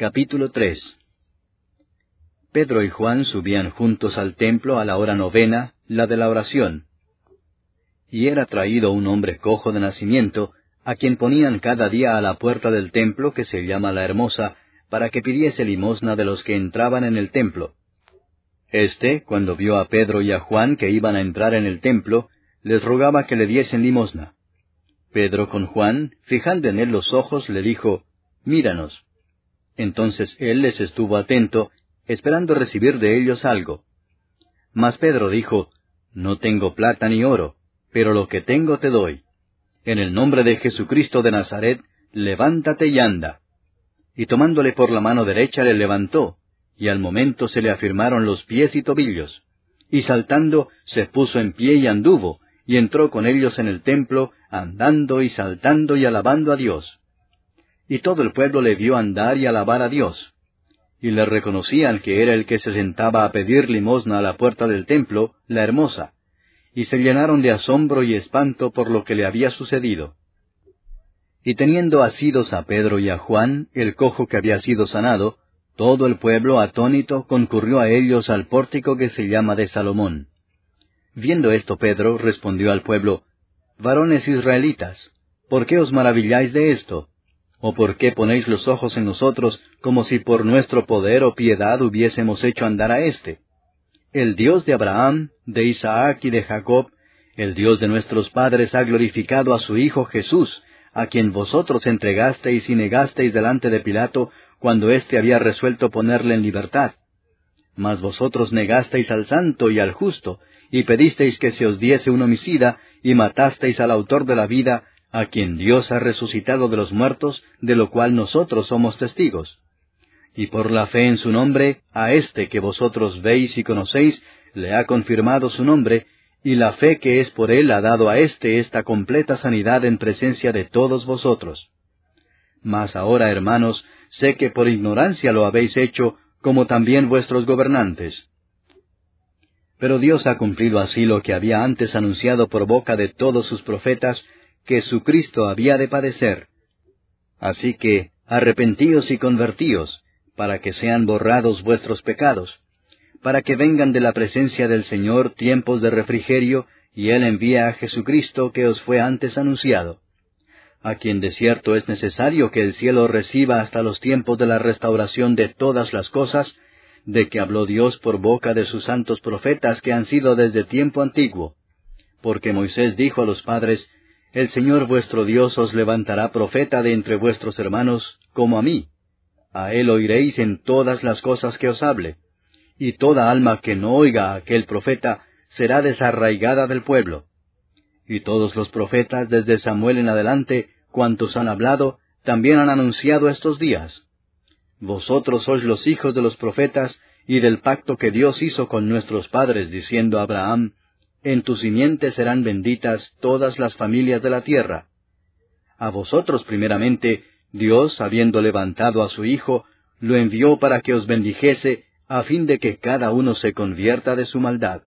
Capítulo 3. Pedro y Juan subían juntos al templo a la hora novena, la de la oración. Y era traído un hombre cojo de nacimiento, a quien ponían cada día a la puerta del templo, que se llama la Hermosa, para que pidiese limosna de los que entraban en el templo. Cuando vio a Pedro y a Juan que iban a entrar en el templo, les rogaba que le diesen limosna. Pedro con Juan, fijando en él los ojos, le dijo, «Míranos». Entonces él les estuvo atento, esperando recibir de ellos algo. Mas Pedro dijo, «No tengo plata ni oro, pero lo que tengo te doy. En el nombre de Jesucristo de Nazaret, levántate y anda». Y tomándole por la mano derecha le levantó, y al momento se le afirmaron los pies y tobillos. Y saltando, se puso en pie y anduvo, y entró con ellos en el templo, andando y saltando y alabando a Dios. Y todo el pueblo le vio andar y alabar a Dios. Y le reconocían que era el que se sentaba a pedir limosna a la puerta del templo, la Hermosa, y se llenaron de asombro y espanto por lo que le había sucedido. Y teniendo asidos a Pedro y a Juan, el cojo que había sido sanado, todo el pueblo atónito concurrió a ellos al pórtico que se llama de Salomón. Viendo esto Pedro respondió al pueblo, «Varones israelitas, ¿por qué os maravilláis de esto? ¿O por qué ponéis los ojos en nosotros, como si por nuestro poder o piedad hubiésemos hecho andar a éste? El Dios de Abraham, de Isaac y de Jacob, el Dios de nuestros padres ha glorificado a su Hijo Jesús, a quien vosotros entregasteis y negasteis delante de Pilato, cuando éste había resuelto ponerle en libertad. Mas vosotros negasteis al santo y al justo, y pedisteis que se os diese un homicida, y matasteis al autor de la vida, a quien Dios ha resucitado de los muertos, de lo cual nosotros somos testigos. Y por la fe en su nombre, a éste que vosotros veis y conocéis, le ha confirmado su nombre, y la fe que es por él ha dado a éste esta completa sanidad en presencia de todos vosotros. Mas ahora, hermanos, sé que por ignorancia lo habéis hecho, como también vuestros gobernantes. Pero Dios ha cumplido así lo que había antes anunciado por boca de todos sus profetas, que su Cristo había de padecer. Así que, arrepentíos y convertíos, para que sean borrados vuestros pecados, para que vengan de la presencia del Señor tiempos de refrigerio, y Él envía a Jesucristo que os fue antes anunciado, a quien de cierto es necesario que el cielo reciba hasta los tiempos de la restauración de todas las cosas, de que habló Dios por boca de sus santos profetas que han sido desde tiempo antiguo. Porque Moisés dijo a los padres, «El Señor vuestro Dios os levantará profeta de entre vuestros hermanos, como a mí. A él oiréis en todas las cosas que os hable. Y toda alma que no oiga a aquel profeta será desarraigada del pueblo». Y todos los profetas, desde Samuel en adelante, cuantos han hablado, también han anunciado estos días. Vosotros sois los hijos de los profetas, y del pacto que Dios hizo con nuestros padres, diciendo a Abraham, «En tu simiente serán benditas todas las familias de la tierra». A vosotros primeramente, Dios, habiendo levantado a su Hijo, lo envió para que os bendijese, a fin de que cada uno se convierta de su maldad.